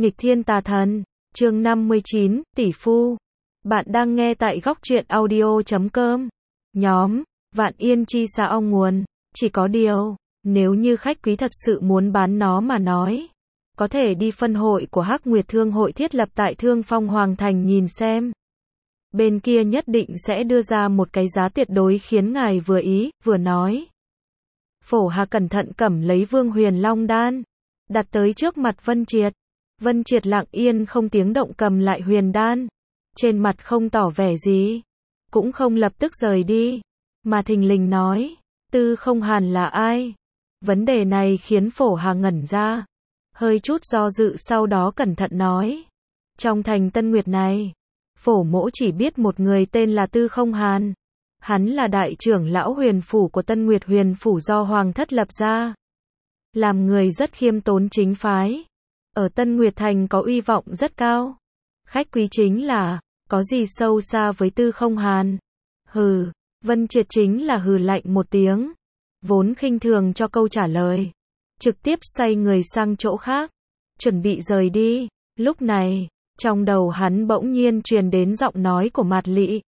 Nghịch thiên tà thần, chương 59, tỷ phu. Bạn đang nghe tại góc truyện audio.com. Nhóm, Vạn Yên chi xa ong nguồn. Chỉ có điều, nếu như khách quý thật sự muốn bán nó mà nói, có thể đi phân hội của Hắc Nguyệt Thương hội thiết lập tại Thương Phong Hoàng Thành nhìn xem. Bên kia nhất định sẽ đưa ra một cái giá tuyệt đối khiến ngài vừa ý, vừa nói. Phổ Hà cẩn thận cầm lấy Vương Huyền Long đan, đặt tới trước mặt Vân Triệt. Vân Triệt lặng yên không tiếng động cầm lại huyền đan, trên mặt không tỏ vẻ gì, cũng không lập tức rời đi, mà thình lình nói, Tư Không Hàn là ai? Vấn đề này khiến Phổ Hà ngẩn ra, hơi chút do dự sau đó cẩn thận nói, trong thành Tân Nguyệt này, Phổ mỗ chỉ biết một người tên là Tư Không Hàn, hắn là đại trưởng lão huyền phủ của Tân Nguyệt huyền phủ do Hoàng thất lập ra, làm người rất khiêm tốn chính phái. Ở Tân Nguyệt Thành có uy vọng rất cao. Khách quý chính là, có gì sâu xa với Tư Không Hàn? Hừ, Vân Triệt chính là hừ lạnh một tiếng, vốn khinh thường cho câu trả lời, trực tiếp xoay người sang chỗ khác, chuẩn bị rời đi. Lúc này, trong đầu hắn bỗng nhiên truyền đến giọng nói của Mạt Lị.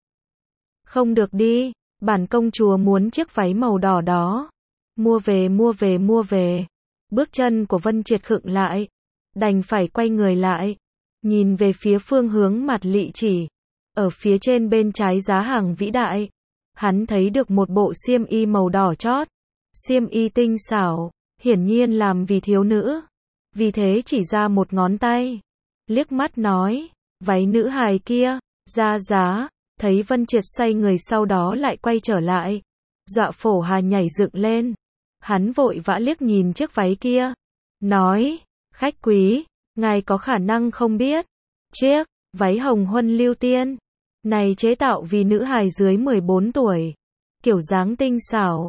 Không được đi, bản công chúa muốn chiếc váy màu đỏ đó. Mua về, mua về, mua về. Bước chân của Vân Triệt khựng lại, đành phải quay người lại, nhìn về phía phương hướng Mạt Lị chỉ. Ở phía trên bên trái giá hàng vĩ đại, hắn thấy được một bộ xiêm y màu đỏ chót. Xiêm y tinh xảo, hiển nhiên làm vì thiếu nữ. Vì thế chỉ ra một ngón tay, liếc mắt nói, váy nữ hài kia, ra giá. Thấy Vân Triệt xoay người sau đó lại quay trở lại, dọa Phổ Hà nhảy dựng lên. Hắn vội vã liếc nhìn chiếc váy kia, nói, khách quý, ngài có khả năng không biết, chiếc váy hồng huân lưu tiên này chế tạo vì nữ hài dưới 14 tuổi, kiểu dáng tinh xảo,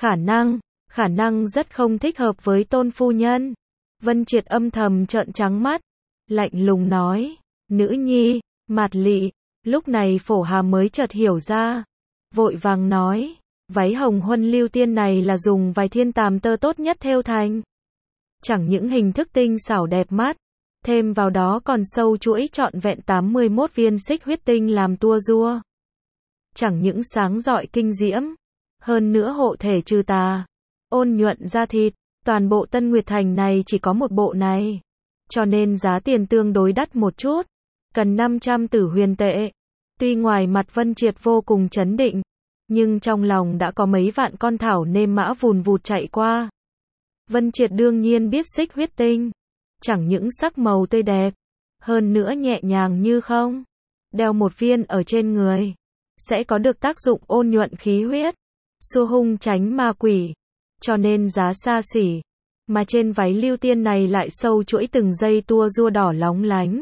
khả năng rất không thích hợp với tôn phu nhân. Vân Triệt âm thầm trợn trắng mắt, lạnh lùng nói, nữ nhi, Mạt Lị. Lúc này Phổ Hà mới chợt hiểu ra, vội vàng nói, váy hồng huân lưu tiên này là dùng vài thiên tàm tơ tốt nhất thêu thành. Chẳng những hình thức tinh xảo đẹp mắt, thêm vào đó còn sâu chuỗi trọn vẹn 81 viên xích huyết tinh làm tua rua. Chẳng những sáng rọi kinh diễm, hơn nữa hộ thể trừ tà, ôn nhuận da thịt, toàn bộ Tân Nguyệt Thành này chỉ có một bộ này. Cho nên giá tiền tương đối đắt một chút, cần 500 tử huyền tệ. Tuy ngoài mặt Vân Triệt vô cùng chấn định, nhưng trong lòng đã có mấy vạn con thảo nêm mã vùn vụt chạy qua. Vân Triệt đương nhiên biết xích huyết tinh, chẳng những sắc màu tươi đẹp, hơn nữa nhẹ nhàng như không. Đeo một viên ở trên người, sẽ có được tác dụng ôn nhuận khí huyết, xua hung tránh ma quỷ, cho nên giá xa xỉ. Mà trên váy lưu tiên này lại sâu chuỗi từng dây tua rua đỏ lóng lánh.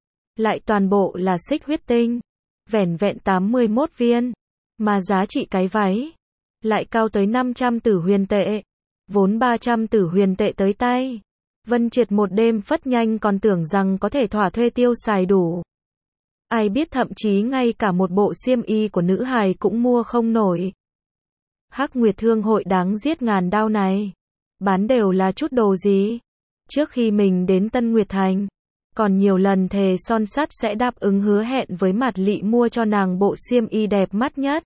Lại toàn bộ là xích huyết tinh, vẻn vẹn 81 viên, mà giá trị cái váy lại cao tới 500 tử huyền tệ, vốn 300 tử huyền tệ tới tay. Vân Triệt một đêm phất nhanh còn tưởng rằng có thể thỏa thuê tiêu xài đủ. Ai biết thậm chí ngay cả một bộ xiêm y của nữ hài cũng mua không nổi. Hắc Nguyệt Thương hội đáng giết ngàn đao này, bán đều là chút đồ gì? Trước khi mình đến Tân Nguyệt Thành, còn nhiều lần thề son sắt sẽ đáp ứng hứa hẹn với Mạt Lị mua cho nàng bộ xiêm y đẹp mắt nhất.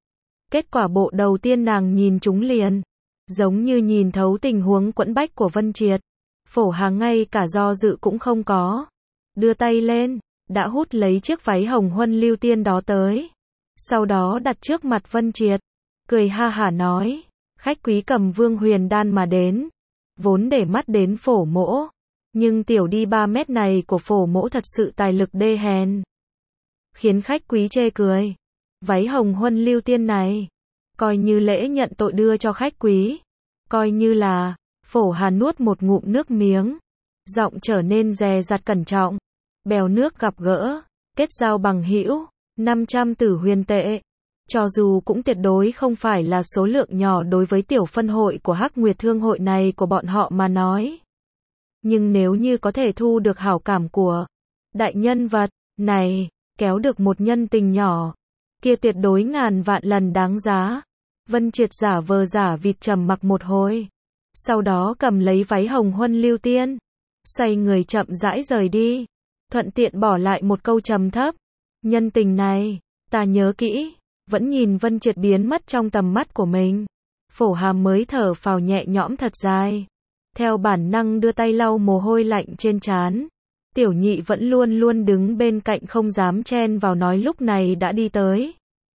Kết quả bộ đầu tiên nàng nhìn chúng liền, giống như nhìn thấu tình huống quẫn bách của Vân Triệt. Phổ Hà ngay cả do dự cũng không có, đưa tay lên, đã hút lấy chiếc váy hồng huân lưu tiên đó tới. Sau đó đặt trước mặt Vân Triệt, cười ha hả nói, khách quý cầm Vương Huyền đan mà đến, vốn để mắt đến Phổ mỗ. Nhưng tiểu đi 3 mét này của Phổ mỗ thật sự tài lực đê hèn, khiến khách quý chê cười. Váy hồng huân lưu tiên này, coi như lễ nhận tội đưa cho khách quý, coi như là. Phổ Hà nuốt một ngụm nước miếng, giọng trở nên dè dặt cẩn trọng. Bèo nước gặp gỡ, kết giao bằng hữu, 500 tử huyền tệ. Cho dù cũng tuyệt đối không phải là số lượng nhỏ đối với tiểu phân hội của Hắc Nguyệt Thương hội này của bọn họ mà nói. Nhưng nếu như có thể thu được hảo cảm của đại nhân vật này, kéo được một nhân tình nhỏ, kia tuyệt đối ngàn vạn lần đáng giá. Vân Triệt giả vờ giả vịt trầm mặc một hồi, sau đó cầm lấy váy hồng huân lưu tiên, xoay người chậm rãi rời đi, thuận tiện bỏ lại một câu trầm thấp. Nhân tình này, ta nhớ kỹ, vẫn nhìn Vân Triệt biến mất trong tầm mắt của mình. Phổ Hà mới thở phào nhẹ nhõm thật dài. Theo bản năng đưa tay lau mồ hôi lạnh trên trán. Tiểu Nhị vẫn luôn luôn đứng bên cạnh không dám chen vào nói lúc này đã đi tới.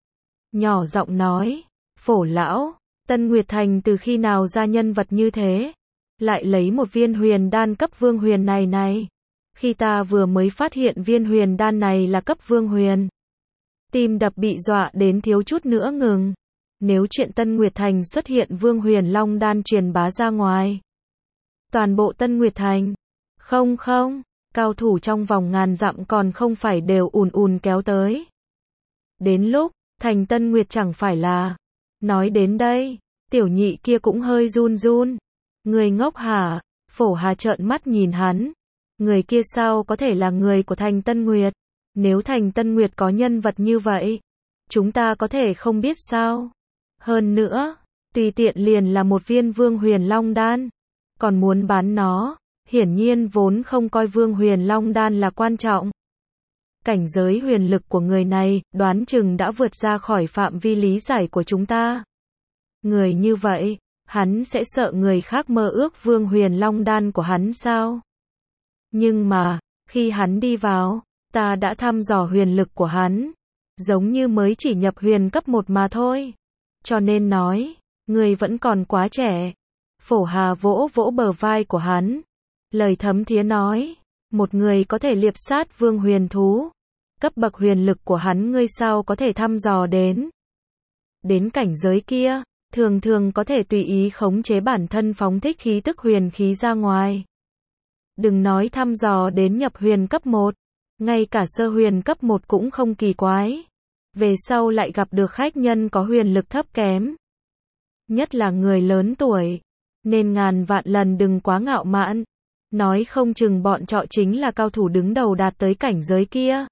Nhỏ giọng nói, Phổ lão, Tân Nguyệt Thành từ khi nào ra nhân vật như thế? Lại lấy một viên huyền đan cấp vương huyền này. Khi ta vừa mới phát hiện viên huyền đan này là cấp vương huyền. Tim đập bị dọa đến thiếu chút nữa ngừng. Nếu chuyện Tân Nguyệt Thành xuất hiện vương huyền long đan truyền bá ra ngoài. Toàn bộ Tân Nguyệt Thành. Không, cao thủ trong vòng ngàn dặm còn không phải đều ùn kéo tới. Đến lúc, thành Tân Nguyệt chẳng phải là. Nói đến đây, Tiểu Nhị kia cũng hơi run. Người ngốc hả? Phổ Hà trợn mắt nhìn hắn. Người kia sao có thể là người của thành Tân Nguyệt? Nếu thành Tân Nguyệt có nhân vật như vậy, chúng ta có thể không biết sao? Hơn nữa, tùy tiện liền là một viên vương huyền long đan. Còn muốn bán nó, hiển nhiên vốn không coi vương huyền long đan là quan trọng. Cảnh giới huyền lực của người này, đoán chừng đã vượt ra khỏi phạm vi lý giải của chúng ta. Người như vậy, hắn sẽ sợ người khác mơ ước vương huyền long đan của hắn sao? Nhưng mà, khi hắn đi vào, ta đã thăm dò huyền lực của hắn. Giống như mới chỉ nhập huyền cấp 1 mà thôi. Cho nên nói, người vẫn còn quá trẻ. Phổ Hà vỗ bờ vai của hắn. Lời thấm thía nói, một người có thể liệp sát vương huyền thú. Cấp bậc huyền lực của hắn ngươi sao có thể thăm dò đến. Đến cảnh giới kia, thường có thể tùy ý khống chế bản thân phóng thích khí tức huyền khí ra ngoài. Đừng nói thăm dò đến nhập huyền cấp 1, ngay cả sơ huyền cấp 1 cũng không kỳ quái. Về sau lại gặp được khách nhân có huyền lực thấp kém. Nhất là người lớn tuổi, nên ngàn vạn lần đừng quá ngạo mạn. Nói không chừng bọn trọ chính là cao thủ đứng đầu đạt tới cảnh giới kia.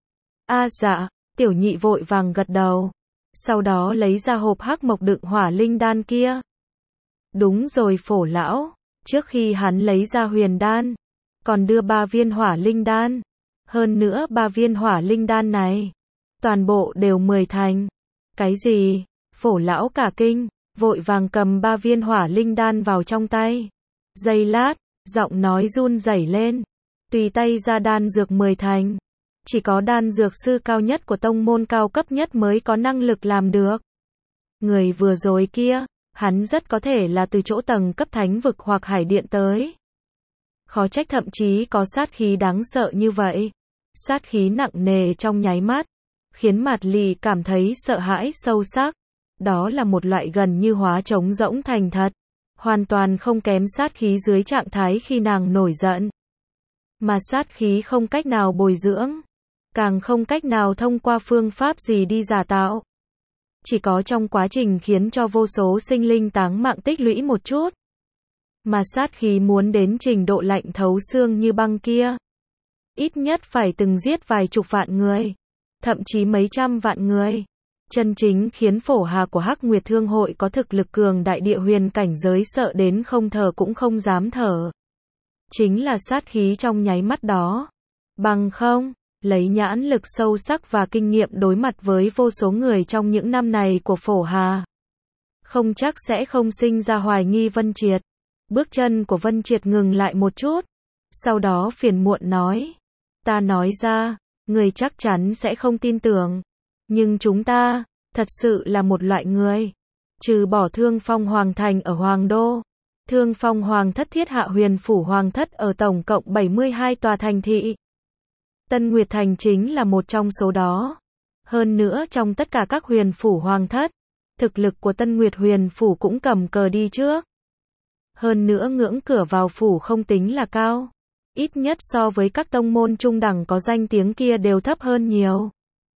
Dạ, Tiểu Nhị vội vàng gật đầu. Sau đó lấy ra hộp hắc mộc đựng hỏa linh đan kia. Đúng rồi Phổ lão, trước khi hắn lấy ra huyền đan, còn đưa 3 viên hỏa linh đan. Hơn nữa 3 viên hỏa linh đan này, toàn bộ đều 10 thành. Cái gì? Phổ lão cả kinh, vội vàng cầm 3 viên hỏa linh đan vào trong tay. Giây lát, giọng nói run rẩy lên. Tùy tay ra đan dược 10 thành. Chỉ có đan dược sư cao nhất của tông môn cao cấp nhất mới có năng lực làm được. Người vừa rồi kia, hắn rất có thể là từ chỗ tầng cấp thánh vực hoặc hải điện tới. Khó trách thậm chí có sát khí đáng sợ như vậy. Sát khí nặng nề trong nháy mắt, khiến Mạt Lị cảm thấy sợ hãi sâu sắc. Đó là một loại gần như hóa trống rỗng thành thật. Hoàn toàn không kém sát khí dưới trạng thái khi nàng nổi giận. Mà sát khí không cách nào bồi dưỡng, càng không cách nào thông qua phương pháp gì đi giả tạo. Chỉ có trong quá trình khiến cho vô số sinh linh táng mạng tích lũy một chút. Mà sát khí muốn đến trình độ lạnh thấu xương như băng kia, ít nhất phải từng giết vài chục vạn người, thậm chí mấy trăm vạn người. Chân chính khiến Phổ Hà của Hắc Nguyệt Thương hội có thực lực cường đại địa huyền cảnh giới sợ đến không thở cũng không dám thở. Chính là sát khí trong nháy mắt đó. Bằng không, lấy nhãn lực sâu sắc và kinh nghiệm đối mặt với vô số người trong những năm này của Phổ Hà, không chắc sẽ không sinh ra hoài nghi Vân Triệt. Bước chân của Vân Triệt ngừng lại một chút, sau đó phiền muộn nói, ta nói ra, người chắc chắn sẽ không tin tưởng, nhưng chúng ta, thật sự là một loại người. Trừ bỏ Thương Phong Hoàng Thành ở Hoàng Đô, Thương Phong Hoàng Thất Thiết Hạ Huyền Phủ Hoàng Thất ở tổng cộng 72 tòa thành thị. Tân Nguyệt Thành chính là một trong số đó. Hơn nữa trong tất cả các huyền phủ hoàng thất, thực lực của Tân Nguyệt huyền phủ cũng cầm cờ đi trước. Hơn nữa ngưỡng cửa vào phủ không tính là cao. Ít nhất so với các tông môn trung đẳng có danh tiếng kia đều thấp hơn nhiều.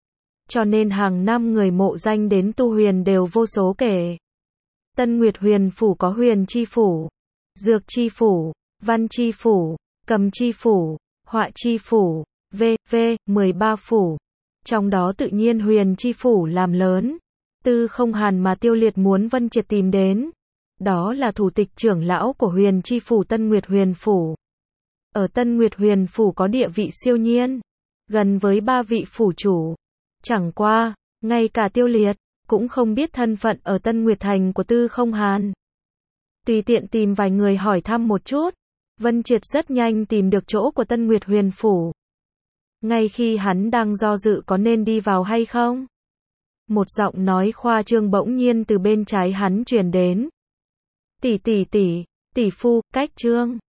Cho nên hàng năm người mộ danh đến tu huyền đều vô số kể. Tân Nguyệt huyền phủ có huyền chi phủ, dược chi phủ, văn chi phủ, cầm chi phủ, họa chi phủ, v.v. 13 phủ. Trong đó tự nhiên huyền chi phủ làm lớn. Tư Không Hàn mà Tiêu Liệt muốn Vân Triệt tìm đến. Đó là thủ tịch trưởng lão của huyền chi phủ Tân Nguyệt huyền phủ. ở Tân Nguyệt Huyền Phủ có địa vị siêu nhiên, gần với 3 vị phủ chủ. Chẳng qua, ngay cả Tiêu Liệt cũng không biết thân phận ở Tân Nguyệt Thành của Tư Không Hàn. Tùy tiện tìm vài người hỏi thăm một chút, Vân Triệt rất nhanh tìm được chỗ của Tân Nguyệt Huyền Phủ. Ngay khi hắn đang do dự có nên đi vào hay không, một giọng nói khoa trương bỗng nhiên từ bên trái hắn truyền đến. Tỷ phu, cách trương.